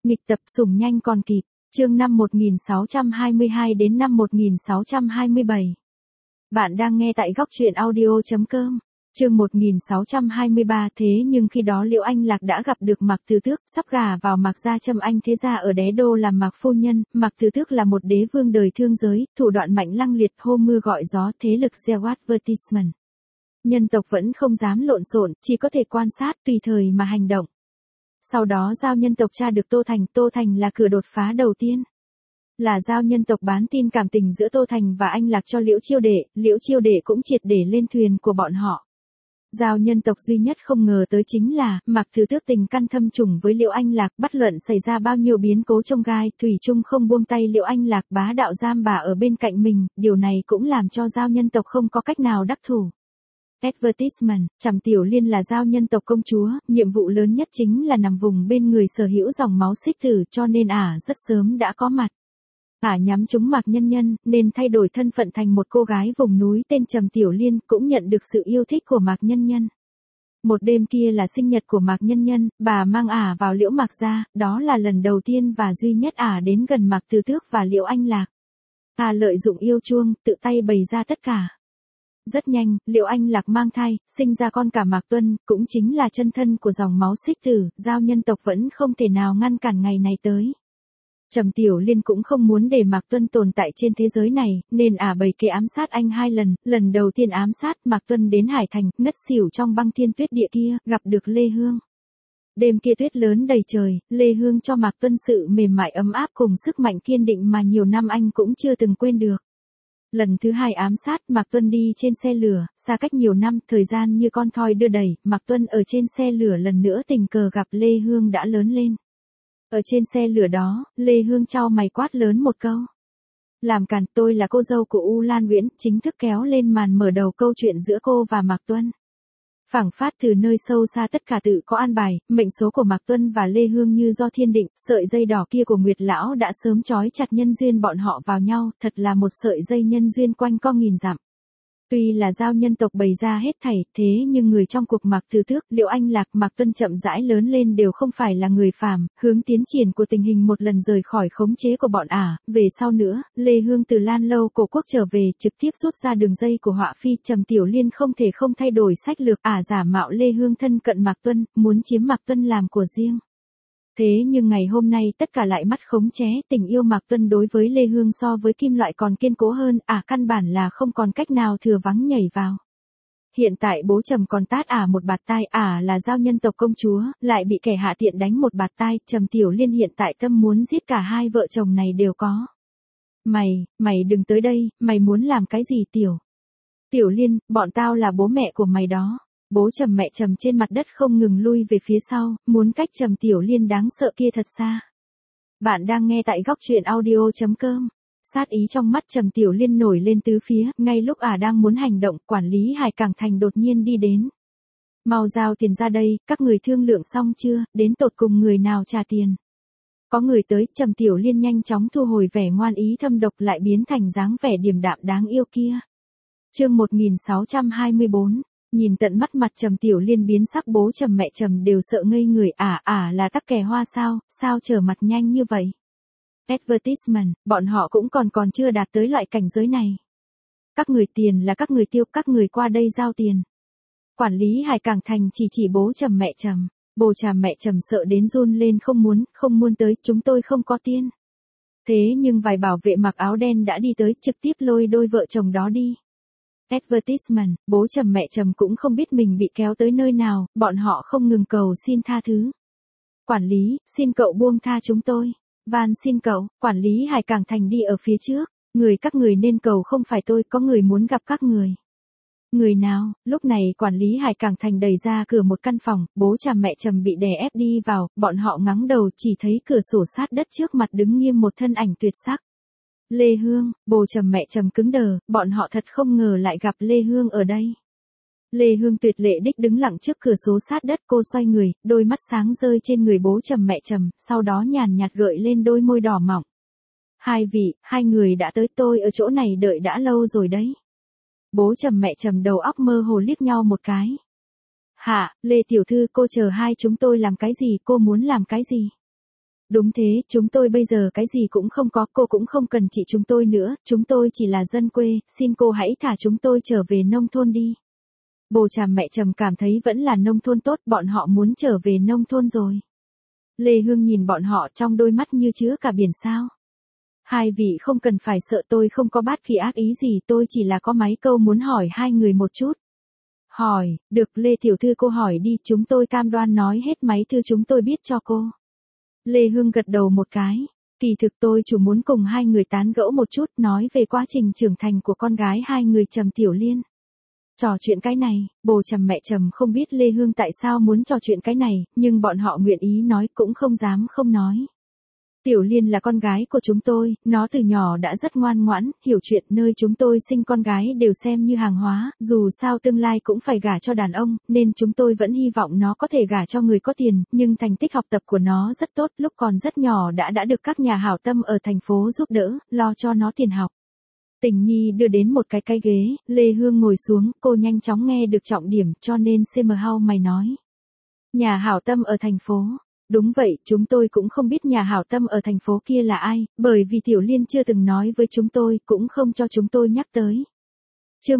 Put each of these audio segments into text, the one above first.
Nghịch tập sủng nhanh còn kịp, chương năm 1622 đến năm 1627. Bạn đang nghe tại góc truyện audio.com. Chương 1623. Thế nhưng khi đó Liễu Anh Lạc đã gặp được Mạc Từ Tước, sắp gả vào Mạc gia Trâm Anh thế gia ở Đế Đô làm Mạc phu nhân. Mạc Từ Tước là một đế vương đời thương giới, thủ đoạn mạnh lăng liệt, hô mưa gọi gió, thế lực gieo advertisement. Nhân tộc vẫn không dám lộn xộn, chỉ có thể quan sát tùy thời mà hành động. Sau đó Giao nhân tộc tra được Tô Thành là cửa đột phá đầu tiên. Là Giao nhân tộc bán tin cảm tình giữa Tô Thành và Anh Lạc cho Liễu Chiêu Đệ cũng triệt để lên thuyền của bọn họ. Giao nhân tộc duy nhất không ngờ tới chính là Mạc Từ Tước tình căn thâm trùng với Liễu Anh Lạc, bất luận xảy ra bao nhiêu biến cố chông gai, thủy chung không buông tay Liễu Anh Lạc bá đạo giam bà ở bên cạnh mình, điều này cũng làm cho Giao nhân tộc không có cách nào đắc thủ. Advertisement, Trầm Tiểu Liên là Giao nhân tộc công chúa, nhiệm vụ lớn nhất chính là nằm vùng bên người sở hữu dòng máu Xích Tử, cho nên rất sớm đã có mặt. Nhắm trúng Mạc Nhân Nhân, nên thay đổi thân phận thành một cô gái vùng núi tên Trầm Tiểu Liên, cũng nhận được sự yêu thích của Mạc Nhân Nhân. Một đêm kia là sinh nhật của Mạc Nhân Nhân, bà mang vào Liễu Mạc gia, đó là lần đầu tiên và duy nhất đến gần Mạc Từ Tước và Liễu Anh Lạc. Lợi dụng yêu chuông, tự tay bày ra tất cả. Rất nhanh, Liễu Anh Lạc mang thai, sinh ra con cả Mạc Tuân, cũng chính là chân thân của dòng máu Xích Tử, Giao nhân tộc vẫn không thể nào ngăn cản ngày này tới. Trầm Tiểu Liên cũng không muốn để Mạc Tuân tồn tại trên thế giới này, nên bày kế ám sát anh 2 lần, lần đầu tiên ám sát Mạc Tuân đến Hải Thành, ngất xỉu trong băng thiên tuyết địa kia, gặp được Lê Hương. Đêm kia tuyết lớn đầy trời, Lê Hương cho Mạc Tuân sự mềm mại ấm áp cùng sức mạnh kiên định mà nhiều năm anh cũng chưa từng quên được. Lần thứ 2 ám sát, Mạc Tuân đi trên xe lửa, xa cách nhiều năm, thời gian như con thoi đưa đẩy, Mạc Tuân ở trên xe lửa lần nữa tình cờ gặp Lê Hương đã lớn lên. Ở trên xe lửa đó, Lê Hương chau mày quát lớn một câu. Làm cản, tôi là cô dâu của U Lan Uyển, chính thức kéo lên màn mở đầu câu chuyện giữa cô và Mạc Tuân. Phảng phát từ nơi sâu xa tất cả tự có an bài, mệnh số của Mạc Tuân và Lê Hương như do thiên định, sợi dây đỏ kia của Nguyệt Lão đã sớm trói chặt nhân duyên bọn họ vào nhau, thật là một sợi dây nhân duyên quanh co nghìn dặm. Tuy là Giao nhân tộc bày ra hết thảy, thế nhưng người trong cuộc Mạc Từ Tước, Liễu Anh Lạc, Mạc Tuân chậm rãi lớn lên đều không phải là người phàm, hướng tiến triển của tình hình một lần rời khỏi khống chế của bọn về sau nữa, Lê Hương từ Lan Lâu cổ quốc trở về, trực tiếp rút ra đường dây của họa phi, Trầm Tiểu Liên không thể không thay đổi sách lược, giả mạo Lê Hương thân cận Mạc Tuân, muốn chiếm Mạc Tuân làm của riêng. Thế nhưng ngày hôm nay tất cả lại mắt khống chế, tình yêu Mạc Tuân đối với Lê Hương so với kim loại còn kiên cố hơn, căn bản là không còn cách nào thừa vắng nhảy vào. Hiện tại bố Trầm còn tát một bạt tai, là Giao nhân tộc công chúa, lại bị kẻ hạ tiện đánh một bạt tai, Trầm Tiểu Liên hiện tại tâm muốn giết cả hai vợ chồng này đều có. Mày đừng tới đây, mày muốn làm cái gì Tiểu Liên, bọn tao là bố mẹ của mày đó. Bố Trầm mẹ Trầm trên mặt đất không ngừng lui về phía sau, muốn cách Trầm Tiểu Liên đáng sợ kia thật xa. Bạn đang nghe tại góc truyện audio.com. Sát ý trong mắt Trầm Tiểu Liên nổi lên tứ phía, ngay lúc đang muốn hành động, quản lý Hải Cảng Thành đột nhiên đi đến. Mau giao tiền ra đây, các người thương lượng xong chưa, đến tột cùng người nào trả tiền. Có người tới, Trầm Tiểu Liên nhanh chóng thu hồi vẻ ngoan ý thâm độc lại biến thành dáng vẻ điềm đạm đáng yêu kia. Chương 1624. Nhìn tận mắt mặt Trầm Tiểu Liên biến sắc, bố Trầm mẹ Trầm đều sợ ngây người, là tắc kè hoa sao trở mặt nhanh như vậy. Advertisement, bọn họ cũng còn chưa đạt tới loại cảnh giới này. Các người tiền là các người tiêu, các người qua đây giao tiền. Quản lý Hải Cảng Thành chỉ bố Trầm mẹ Trầm, bố Trầm mẹ Trầm sợ đến run lên, không muốn tới, chúng tôi không có tiền. Thế nhưng vài bảo vệ mặc áo đen đã đi tới, trực tiếp lôi đôi vợ chồng đó đi. Advertisement, bố Trầm mẹ Trầm cũng không biết mình bị kéo tới nơi nào, bọn họ không ngừng cầu xin tha thứ. Quản lý, xin cậu buông tha chúng tôi. Van xin cậu, quản lý Hải Cảng Thành đi ở phía trước. Các người nên cầu không phải tôi, có người muốn gặp các người. Người nào? Lúc này quản lý Hải Cảng Thành đẩy ra cửa một căn phòng, bố Trầm mẹ Trầm bị đè ép đi vào, bọn họ ngắng đầu chỉ thấy cửa sổ sát đất trước mặt đứng nghiêm một thân ảnh tuyệt sắc. Lê Hương, bố Trầm mẹ Trầm cứng đờ, bọn họ thật không ngờ lại gặp Lê Hương ở đây. Lê Hương tuyệt lệ đích đứng lặng trước cửa sổ sát đất, cô xoay người, đôi mắt sáng rơi trên người bố Trầm mẹ Trầm, sau đó nhàn nhạt gợi lên đôi môi đỏ mọng. Hai người đã tới, tôi ở chỗ này đợi đã lâu rồi đấy. Bố Trầm mẹ Trầm đầu óc mơ hồ liếc nhau một cái. Lê tiểu thư, cô chờ hai chúng tôi làm cái gì, cô muốn làm cái gì? Đúng thế, chúng tôi bây giờ cái gì cũng không có, cô cũng không cần chị chúng tôi nữa, chúng tôi chỉ là dân quê, xin cô hãy thả chúng tôi trở về nông thôn đi. Bồ Tràm mẹ Trầm cảm thấy vẫn là nông thôn tốt, bọn họ muốn trở về nông thôn rồi. Lê Hương nhìn bọn họ trong đôi mắt như chứa cả biển sao. Hai vị không cần phải sợ, tôi không có bất kỳ ác ý gì, tôi chỉ là có mấy câu muốn hỏi hai người một chút. Hỏi, được Lê Tiểu Thư cô hỏi đi, chúng tôi cam đoan nói hết mấy thứ chúng tôi biết cho cô. Lê Hương gật đầu một cái. Kỳ thực tôi chủ muốn cùng hai người tán gẫu một chút, nói về quá trình trưởng thành của con gái hai người Trầm Tiểu Liên. Trò chuyện cái này, Bồ Trầm mẹ Trầm không biết Lê Hương tại sao muốn trò chuyện cái này, nhưng bọn họ nguyện ý nói cũng không dám không nói. Tiểu Liên là con gái của chúng tôi, nó từ nhỏ đã rất ngoan ngoãn, hiểu chuyện, nơi chúng tôi sinh con gái đều xem như hàng hóa, dù sao tương lai cũng phải gả cho đàn ông, nên chúng tôi vẫn hy vọng nó có thể gả cho người có tiền, nhưng thành tích học tập của nó rất tốt, lúc còn rất nhỏ đã được các nhà hảo tâm ở thành phố giúp đỡ, lo cho nó tiền học. Tình Nhi đưa đến một cái ghế, Lê Hương ngồi xuống, cô nhanh chóng nghe được trọng điểm, cho nên CM Hao mày nói. Nhà hảo tâm ở thành phố. Đúng vậy, chúng tôi cũng không biết nhà hảo tâm ở thành phố kia là ai, bởi vì Tiểu Liên chưa từng nói với chúng tôi, cũng không cho chúng tôi nhắc tới. Chương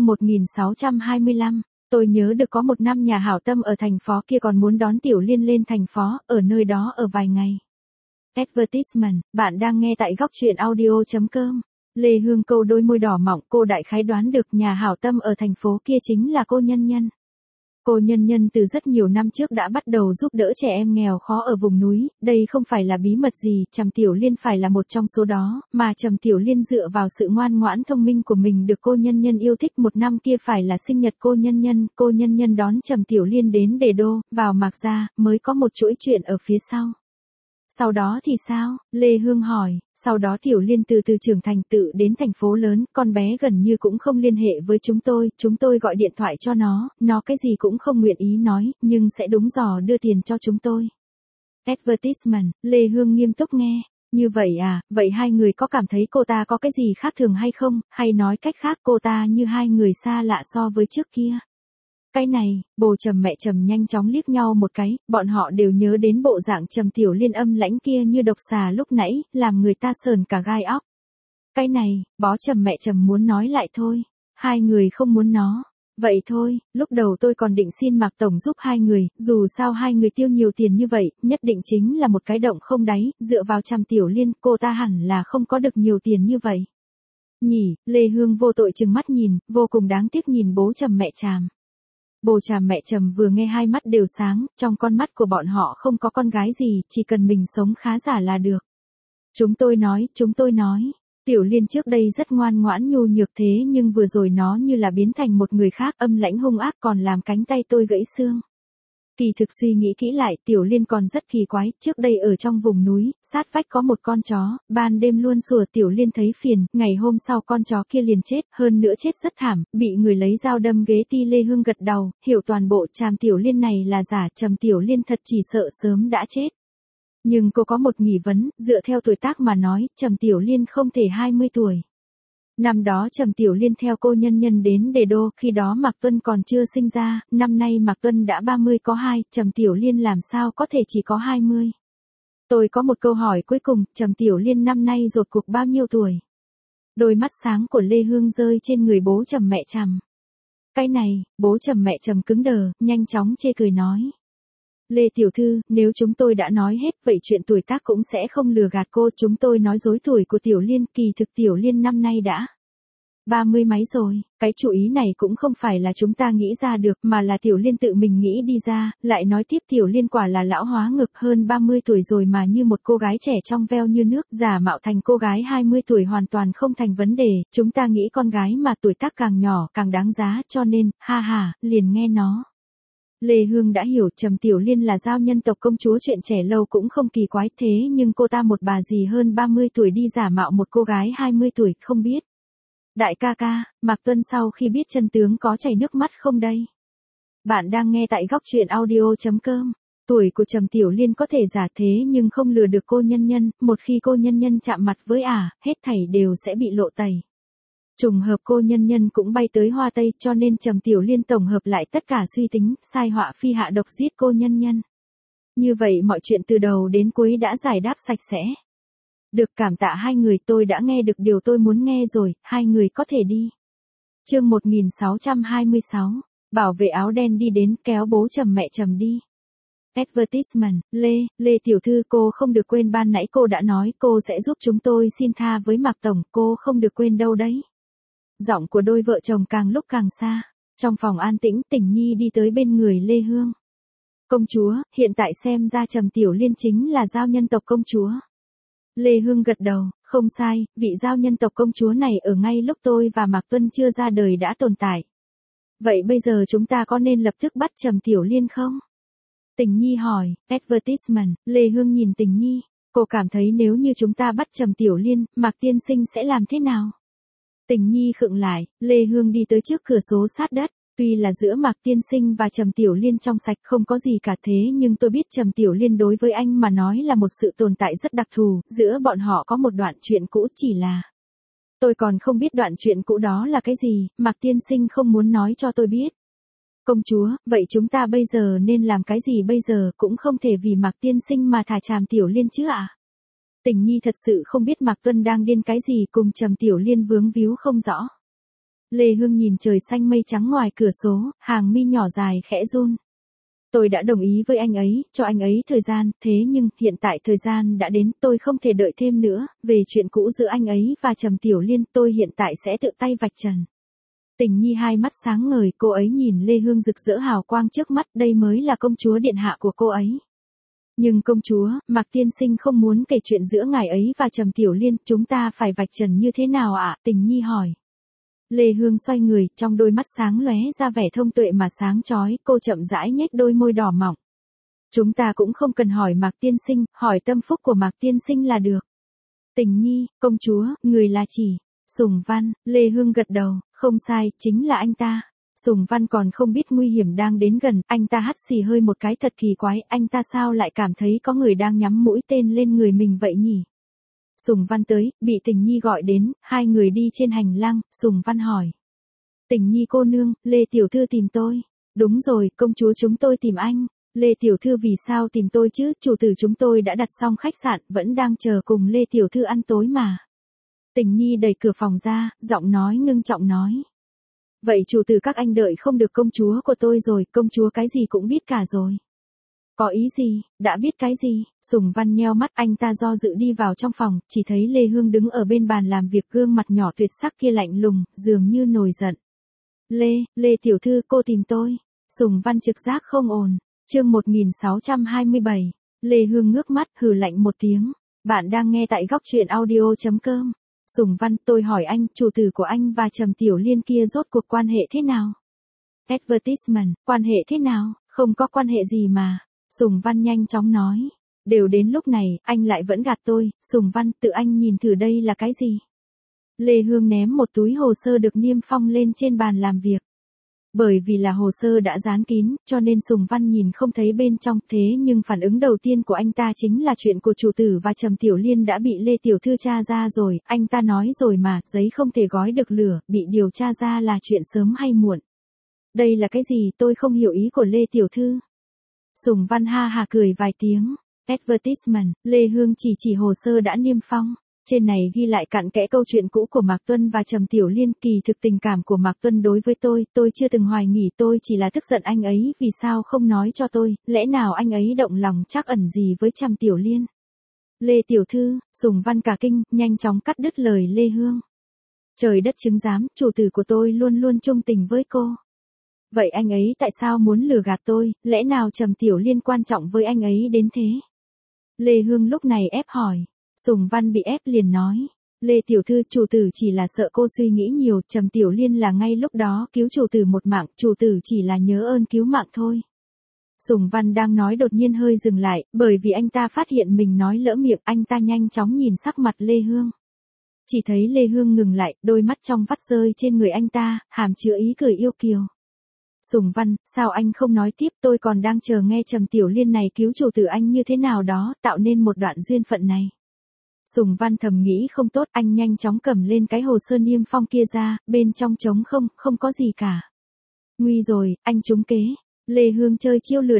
1625, tôi nhớ được có một năm nhà hảo tâm ở thành phố kia còn muốn đón Tiểu Liên lên thành phố, ở nơi đó ở vài ngày. Advertisement, bạn đang nghe tại góc truyện audio.com. Lê Hương câu đôi môi đỏ mọng, cô đại khái đoán được nhà hảo tâm ở thành phố kia chính là cô Nhân Nhân. Cô Nhân Nhân từ rất nhiều năm trước đã bắt đầu giúp đỡ trẻ em nghèo khó ở vùng núi, đây không phải là bí mật gì, Trầm Tiểu Liên phải là một trong số đó, mà Trầm Tiểu Liên dựa vào sự ngoan ngoãn thông minh của mình được cô Nhân Nhân yêu thích. Một năm kia phải là sinh nhật cô Nhân Nhân đón Trầm Tiểu Liên đến Đề Đô, vào Mạc Gia, mới có một chuỗi chuyện ở phía sau. Sau đó thì sao? Lê Hương hỏi, sau đó Tiểu Liên từ từ trưởng thành tự đến thành phố lớn, con bé gần như cũng không liên hệ với chúng tôi gọi điện thoại cho nó cái gì cũng không nguyện ý nói, nhưng sẽ đúng dò đưa tiền cho chúng tôi. Advertisement, Lê Hương nghiêm túc nghe, như vậy à, vậy hai người có cảm thấy cô ta có cái gì khác thường hay không, hay nói cách khác cô ta như hai người xa lạ so với trước kia? Cái này, Bồ Trầm mẹ Trầm nhanh chóng liếc nhau một cái, bọn họ đều nhớ đến bộ dạng Trầm Tiểu Liên âm lãnh kia như độc xà lúc nãy, làm người ta sờn cả gai óc. Cái này, Bó Trầm mẹ Trầm muốn nói lại thôi, hai người không muốn nó. Vậy thôi, lúc đầu tôi còn định xin Mạc Tổng giúp hai người, dù sao hai người tiêu nhiều tiền như vậy, nhất định chính là một cái động không đáy, dựa vào Trầm Tiểu Liên, cô ta hẳn là không có được nhiều tiền như vậy. Nhỉ, Lê Hương vô tội trừng mắt nhìn, vô cùng đáng tiếc nhìn Bố Trầm mẹ Tràm. Bồ Tràm mẹ Trầm vừa nghe hai mắt đều sáng, trong con mắt của bọn họ không có con gái gì, chỉ cần mình sống khá giả là được. Chúng tôi nói, Tiểu Liên trước đây rất ngoan ngoãn nhu nhược thế nhưng vừa rồi nó như là biến thành một người khác, âm lãnh hung ác, còn làm cánh tay tôi gãy xương. Kỳ thực suy nghĩ kỹ lại, Tiểu Liên còn rất kỳ quái, trước đây ở trong vùng núi, sát vách có một con chó, ban đêm luôn sủa Tiểu Liên thấy phiền, ngày hôm sau con chó kia liền chết, hơn nữa chết rất thảm, bị người lấy dao đâm ghế ti. Lê Hương gật đầu, hiểu toàn bộ. Tràm Tiểu Liên này là giả, Trầm Tiểu Liên thật chỉ sợ sớm đã chết. Nhưng cô có một nghi vấn, dựa theo tuổi tác mà nói, Trầm Tiểu Liên không thể 20 tuổi. Năm đó Trầm Tiểu Liên theo cô Nhân Nhân đến Đề Đô, khi đó Mạc Tuân còn chưa sinh ra, năm nay Mạc Tuân đã 30 có 2, Trầm Tiểu Liên làm sao có thể chỉ có 20. Tôi có một câu hỏi cuối cùng, Trầm Tiểu Liên năm nay rốt cuộc bao nhiêu tuổi? Đôi mắt sáng của Lê Hương rơi trên người Bố Trầm mẹ Trầm. Cái này, Bố Trầm mẹ Trầm cứng đờ, nhanh chóng chê cười nói. Lê Tiểu Thư, nếu chúng tôi đã nói hết vậy chuyện tuổi tác cũng sẽ không lừa gạt cô, chúng tôi nói dối tuổi của Tiểu Liên, kỳ thực Tiểu Liên năm nay đã 30 mấy rồi, cái chủ ý này cũng không phải là chúng ta nghĩ ra được mà là Tiểu Liên tự mình nghĩ đi ra, lại nói tiếp Tiểu Liên quả là lão hóa ngực, hơn 30 tuổi rồi mà như một cô gái trẻ trong veo như nước, giả mạo thành cô gái 20 tuổi hoàn toàn không thành vấn đề, chúng ta nghĩ con gái mà tuổi tác càng nhỏ càng đáng giá, cho nên, liền nghe nó. Lê Hương đã hiểu Trầm Tiểu Liên là giao nhân tộc công chúa, chuyện trẻ lâu cũng không kỳ quái, thế nhưng cô ta một bà dì hơn 30 tuổi đi giả mạo một cô gái 20 tuổi, không biết. Đại ca ca, Mạc Tuân sau khi biết chân tướng có chảy nước mắt không đây? Bạn đang nghe tại góc truyện audio.com. Tuổi của Trầm Tiểu Liên có thể giả thế nhưng không lừa được cô Nhân Nhân, một khi cô Nhân Nhân chạm mặt với hết thảy đều sẽ bị lộ tẩy. Trùng hợp cô Nhân Nhân cũng bay tới Hoa Tây, cho nên Trầm Tiểu Liên tổng hợp lại tất cả suy tính, sai họa phi hạ độc giết cô Nhân Nhân. Như vậy mọi chuyện từ đầu đến cuối đã giải đáp sạch sẽ. Được, cảm tạ hai người, tôi đã nghe được điều tôi muốn nghe rồi, hai người có thể đi. Chương 1626, bảo vệ áo đen đi đến kéo bố Trầm mẹ Trầm đi. Advertisement, Lê tiểu thư, cô không được quên ban nãy cô đã nói cô sẽ giúp chúng tôi xin tha với Mạc Tổng, cô không được quên đâu đấy. Giọng của đôi vợ chồng càng lúc càng xa. Trong phòng an tĩnh, Tình Nhi đi tới bên người Lê Hương. Công chúa, hiện tại xem ra Trầm Tiểu Liên chính là giao nhân tộc công chúa. Lê Hương gật đầu, không sai, vị giao nhân tộc công chúa này ở ngay lúc tôi và Mạc Tuân chưa ra đời đã tồn tại. Vậy bây giờ chúng ta có nên lập tức bắt Trầm Tiểu Liên không? Tình Nhi hỏi. Advertisement, Lê Hương nhìn Tình Nhi, cô cảm thấy nếu như chúng ta bắt Trầm Tiểu Liên, Mạc tiên sinh sẽ làm thế nào? Tình Nhi khựng lại, Lê Hương đi tới trước cửa sổ sát đất. Tuy là giữa Mạc tiên sinh và Trầm Tiểu Liên trong sạch không có gì cả, thế nhưng tôi biết Trầm Tiểu Liên đối với anh mà nói là một sự tồn tại rất đặc thù, giữa bọn họ có một đoạn chuyện cũ, chỉ là tôi còn không biết đoạn chuyện cũ đó là cái gì, Mạc tiên sinh không muốn nói cho tôi biết. Công chúa, vậy chúng ta bây giờ nên làm cái gì bây giờ, cũng không thể vì Mạc tiên sinh mà thả Trầm Tiểu Liên chứ ạ? Tình Nhi thật sự không biết Mạc Tuân đang điên cái gì, cùng Trầm Tiểu Liên vướng víu không rõ. Lê Hương nhìn trời xanh mây trắng ngoài cửa sổ, hàng mi nhỏ dài khẽ run. Tôi đã đồng ý với anh ấy, cho anh ấy thời gian, thế nhưng hiện tại thời gian đã đến, tôi không thể đợi thêm nữa, về chuyện cũ giữa anh ấy và Trầm Tiểu Liên, tôi hiện tại sẽ tự tay vạch trần. Tình Nhi hai mắt sáng ngời, cô ấy nhìn Lê Hương rực rỡ hào quang trước mắt, đây mới là công chúa điện hạ của cô ấy. Nhưng công chúa, Mạc tiên sinh không muốn kể chuyện giữa ngài ấy và Trầm Tiểu Liên, chúng ta phải vạch trần như thế nào ạ? Tình Nhi hỏi. Lê Hương xoay người, trong đôi mắt sáng lóe ra vẻ thông tuệ mà sáng chói, cô chậm rãi nhếch đôi môi đỏ mọng. Chúng ta cũng không cần hỏi Mạc tiên sinh, hỏi tâm phúc của Mạc tiên sinh là được. Tình Nhi, công chúa, người là chỉ Sùng Văn. Lê Hương gật đầu, không sai, chính là anh ta. Sùng Văn còn không biết nguy hiểm đang đến gần, anh ta hắt xì hơi một cái thật kỳ quái, anh ta sao lại cảm thấy có người đang nhắm mũi tên lên người mình vậy nhỉ? Sùng Văn tới, bị Tình Nhi gọi đến, hai người đi trên hành lang, Sùng Văn hỏi. Tình Nhi cô nương, Lê tiểu thư tìm tôi. Đúng rồi, công chúa chúng tôi tìm anh. Lê tiểu thư vì sao tìm tôi chứ, chủ tử chúng tôi đã đặt xong khách sạn, vẫn đang chờ cùng Lê tiểu thư ăn tối mà. Tình Nhi đẩy cửa phòng ra, giọng nói ngưng trọng nói. Vậy chủ tử các anh đợi không được công chúa của tôi rồi, công chúa cái gì cũng biết cả rồi. Có ý gì, đã biết cái gì? Sùng Văn nheo mắt, anh ta do dự đi vào trong phòng, chỉ thấy Lê Hương đứng ở bên bàn làm việc, gương mặt nhỏ tuyệt sắc kia lạnh lùng, dường như nổi giận. Lê tiểu thư, cô tìm tôi. Sùng Văn trực giác không ổn. Chương 1627. Lê Hương ngước mắt, hừ lạnh một tiếng. Bạn đang nghe tại góc truyện audio.com. Sùng Văn, tôi hỏi anh, chủ tử của anh và Trầm Tiểu Liên kia rốt cuộc quan hệ thế nào? Advertisement, quan hệ thế nào? Không có quan hệ gì mà. Sùng Văn nhanh chóng nói. Đều đến lúc này, anh lại vẫn gạt tôi. Sùng Văn, tự anh nhìn thử đây là cái gì? Lê Hương ném một túi hồ sơ được niêm phong lên trên bàn làm việc. Bởi vì là hồ sơ đã dán kín, cho nên Sùng Văn nhìn không thấy bên trong, thế nhưng phản ứng đầu tiên của anh ta chính là chuyện của chủ tử và Trầm Tiểu Liên đã bị Lê tiểu thư tra ra rồi, anh ta nói rồi mà, giấy không thể gói được lửa, bị điều tra ra là chuyện sớm hay muộn. Đây là cái gì, tôi không hiểu ý của Lê tiểu thư. Sùng Văn ha hà cười vài tiếng. Advertisement, Lê Hương chỉ hồ sơ đã niêm phong. Trên này ghi lại cặn kẽ câu chuyện cũ của Mạc Tuân và Trầm Tiểu Liên, kỳ thực tình cảm của Mạc Tuân đối với tôi chưa từng hoài nghi, tôi chỉ là tức giận anh ấy vì sao không nói cho tôi, lẽ nào anh ấy động lòng trắc ẩn gì với Trầm Tiểu Liên. Lê tiểu thư, Sùng Văn cả kinh, nhanh chóng cắt đứt lời Lê Hương. Trời đất chứng giám, chủ tử của tôi luôn luôn trung tình với cô. Vậy anh ấy tại sao muốn lừa gạt tôi, lẽ nào Trầm Tiểu Liên quan trọng với anh ấy đến thế? Lê Hương lúc này ép hỏi. Sùng Văn bị ép liền nói. Lê tiểu thư, chủ tử chỉ là sợ cô suy nghĩ nhiều, Trầm Tiểu Liên là ngay lúc đó cứu chủ tử một mạng, chủ tử chỉ là nhớ ơn cứu mạng thôi. Sùng Văn đang nói đột nhiên hơi dừng lại, bởi vì anh ta phát hiện mình nói lỡ miệng, anh ta nhanh chóng nhìn sắc mặt Lê Hương. Chỉ thấy Lê Hương ngừng lại, đôi mắt trong vắt rơi trên người anh ta, hàm chứa ý cười yêu kiều. Sùng Văn, sao anh không nói tiếp, tôi còn đang chờ nghe Trầm Tiểu Liên này cứu chủ tử anh như thế nào đó, tạo nên một đoạn duyên phận này. Sùng Văn thầm nghĩ không tốt, anh nhanh chóng cầm lên cái hồ sơ niêm phong kia ra, bên trong trống không có gì cả. Nguy rồi, anh trúng kế. Lê Hương chơi chiêu lừa địch,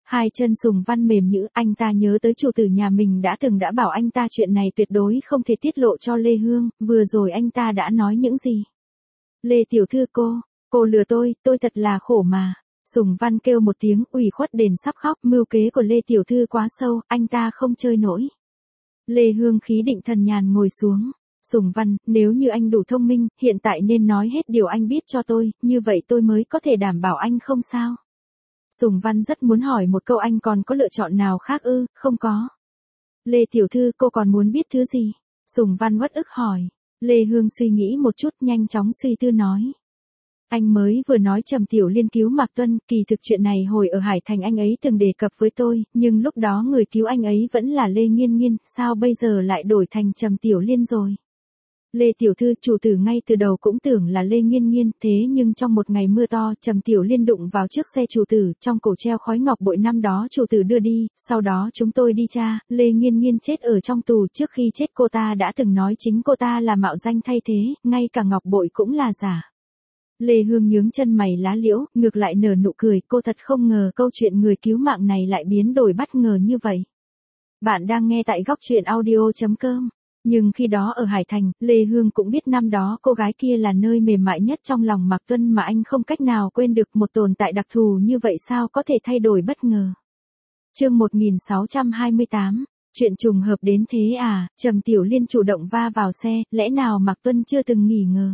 Hai chân Sùng Văn mềm nhũn, anh ta nhớ tới chủ tử nhà mình đã bảo anh ta chuyện này tuyệt đối không thể tiết lộ cho Lê Hương, vừa rồi anh ta đã nói những gì. Lê tiểu thư cô lừa tôi thật là khổ mà. Sùng Văn kêu một tiếng ủy khuất đến sắp khóc, mưu kế của Lê tiểu thư quá sâu, anh ta không chơi nổi. Lê Hương khí định thần nhàn ngồi xuống. Sùng Văn, nếu như anh đủ thông minh, hiện tại nên nói hết điều anh biết cho tôi, như vậy tôi mới có thể đảm bảo anh không sao. Sùng Văn rất muốn hỏi một câu, anh còn có lựa chọn nào khác ư? Không có. Lê tiểu thư, cô còn muốn biết thứ gì? Sùng Văn uất ức hỏi. Lê Hương suy nghĩ một chút, nhanh chóng suy tư nói. Anh mới vừa nói Trầm Tiểu Liên cứu Mạc Tuân, kỳ thực chuyện này hồi ở Hải Thành anh ấy từng đề cập với tôi, nhưng lúc đó người cứu anh ấy vẫn là Lê Nghiên Nghiên, sao bây giờ lại đổi thành Trầm Tiểu Liên rồi? Lê tiểu thư, chủ tử ngay từ đầu cũng tưởng là Lê Nghiên Nghiên, thế nhưng trong một ngày mưa to, Trầm Tiểu Liên đụng vào chiếc xe chủ tử, trong cổ treo khói ngọc bội năm đó chủ tử đưa đi, sau đó chúng tôi đi tra, Lê Nghiên Nghiên chết ở trong tù, trước khi chết cô ta đã từng nói chính cô ta là mạo danh thay thế, ngay cả ngọc bội cũng là giả. Lê Hương nhướng chân mày lá liễu, ngược lại nở nụ cười, cô thật không ngờ câu chuyện người cứu mạng này lại biến đổi bất ngờ như vậy. Bạn đang nghe tại góc truyện audio.com. Nhưng khi đó ở Hải Thành, Lê Hương cũng biết năm đó cô gái kia là nơi mềm mại nhất trong lòng Mạc Tuân mà anh không cách nào quên được, một tồn tại đặc thù như vậy sao có thể thay đổi bất ngờ. Chương 1628, chuyện trùng hợp đến thế à? Trầm Tiểu Liên chủ động va vào xe, lẽ nào Mạc Tuân chưa từng nghi ngờ.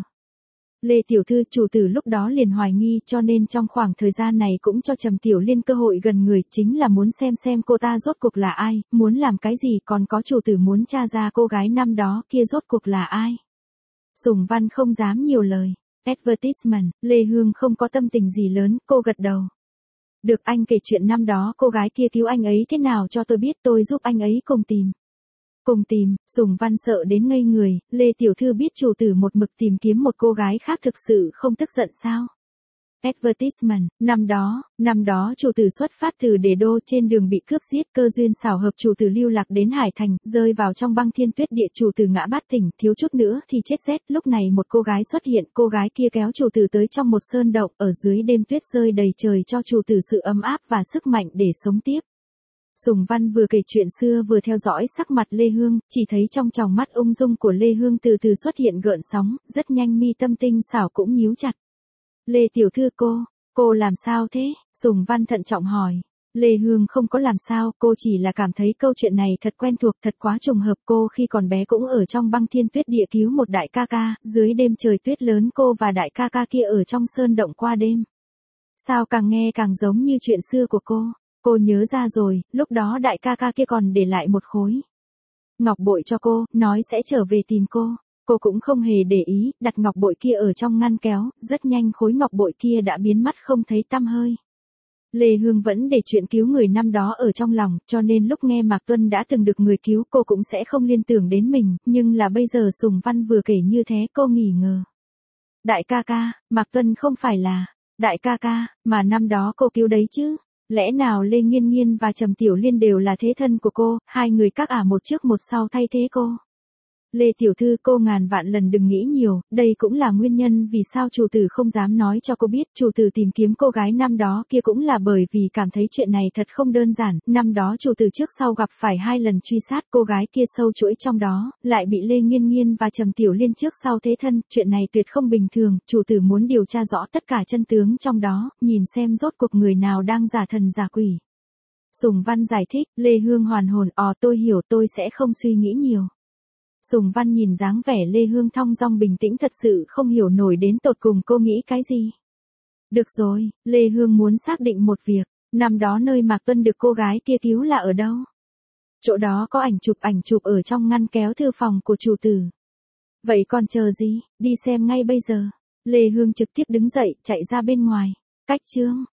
Lê tiểu thư, chủ tử lúc đó liền hoài nghi, cho nên trong khoảng thời gian này cũng cho Trầm Tiểu Liên cơ hội gần người, chính là muốn xem cô ta rốt cuộc là ai, muốn làm cái gì, còn có chủ tử muốn tra ra cô gái năm đó kia rốt cuộc là ai. Sùng Văn không dám nhiều lời. Advertisement, Lê Hương không có tâm tình gì lớn, cô gật đầu. Được, anh kể chuyện năm đó cô gái kia cứu anh ấy thế nào cho tôi biết, tôi giúp anh ấy cùng tìm. Cùng tìm, Sùng Văn sợ đến ngây người, Lê tiểu thư biết chủ tử một mực tìm kiếm một cô gái khác thực sự không tức giận sao? Advertisement, năm đó chủ tử xuất phát từ Đế Đô, trên đường bị cướp giết, cơ duyên xảo hợp chủ tử lưu lạc đến Hải Thành, rơi vào trong băng thiên tuyết địa, chủ tử ngã bát tỉnh, thiếu chút nữa thì chết rét, lúc này một cô gái xuất hiện, cô gái kia kéo chủ tử tới trong một sơn động, ở dưới đêm tuyết rơi đầy trời cho chủ tử sự ấm áp và sức mạnh để sống tiếp. Sùng Văn vừa kể chuyện xưa vừa theo dõi sắc mặt Lê Hương, chỉ thấy trong tròng mắt ung dung của Lê Hương từ từ xuất hiện gợn sóng, rất nhanh mi tâm tinh xảo cũng nhíu chặt. Lê tiểu thư, cô làm sao thế? Sùng Văn thận trọng hỏi. Lê Hương không có làm sao, cô chỉ là cảm thấy câu chuyện này thật quen thuộc, thật quá trùng hợp, cô khi còn bé cũng ở trong băng thiên tuyết địa cứu một đại ca ca, dưới đêm trời tuyết lớn cô và đại ca ca kia ở trong sơn động qua đêm. Sao càng nghe càng giống như chuyện xưa của cô? Cô nhớ ra rồi, lúc đó đại ca ca kia còn để lại một khối ngọc bội cho cô, nói sẽ trở về tìm cô. Cô cũng không hề để ý, đặt ngọc bội kia ở trong ngăn kéo, rất nhanh khối ngọc bội kia đã biến mất không thấy tăm hơi. Lê Hương vẫn để chuyện cứu người năm đó ở trong lòng, cho nên lúc nghe Mạc Tuân đã từng được người cứu cô cũng sẽ không liên tưởng đến mình, nhưng là bây giờ Sùng Văn vừa kể như thế cô nghi ngờ. Đại ca ca, Mạc Tuân không phải là đại ca ca, mà năm đó cô cứu đấy chứ? Lẽ nào Lê Nghiên Nghiên và Trầm Tiểu Liên đều là thế thân của cô, hai người các ả một trước một sau thay thế cô? Lê tiểu thư, cô ngàn vạn lần đừng nghĩ nhiều, đây cũng là nguyên nhân vì sao chủ tử không dám nói cho cô biết, chủ tử tìm kiếm cô gái năm đó kia cũng là bởi vì cảm thấy chuyện này thật không đơn giản, năm đó chủ tử trước sau gặp phải 2 lần truy sát cô gái kia sâu chuỗi trong đó, lại bị Lê Nghiên Nghiên và Trầm Tiểu Liên trước sau thế thân, chuyện này tuyệt không bình thường, chủ tử muốn điều tra rõ tất cả chân tướng trong đó, nhìn xem rốt cuộc người nào đang giả thần giả quỷ. Sùng Văn giải thích, Lê Hương hoàn hồn, tôi hiểu, tôi sẽ không suy nghĩ nhiều. Sùng Văn nhìn dáng vẻ Lê Hương thong dong bình tĩnh thật sự không hiểu nổi đến tột cùng cô nghĩ cái gì. Được rồi, Lê Hương muốn xác định một việc, năm đó nơi Mạc Tuân được cô gái kia cứu là ở đâu? Chỗ đó có ảnh chụp ở trong ngăn kéo thư phòng của chủ tử. Vậy còn chờ gì, đi xem ngay bây giờ. Lê Hương trực tiếp đứng dậy, chạy ra bên ngoài. Cách chương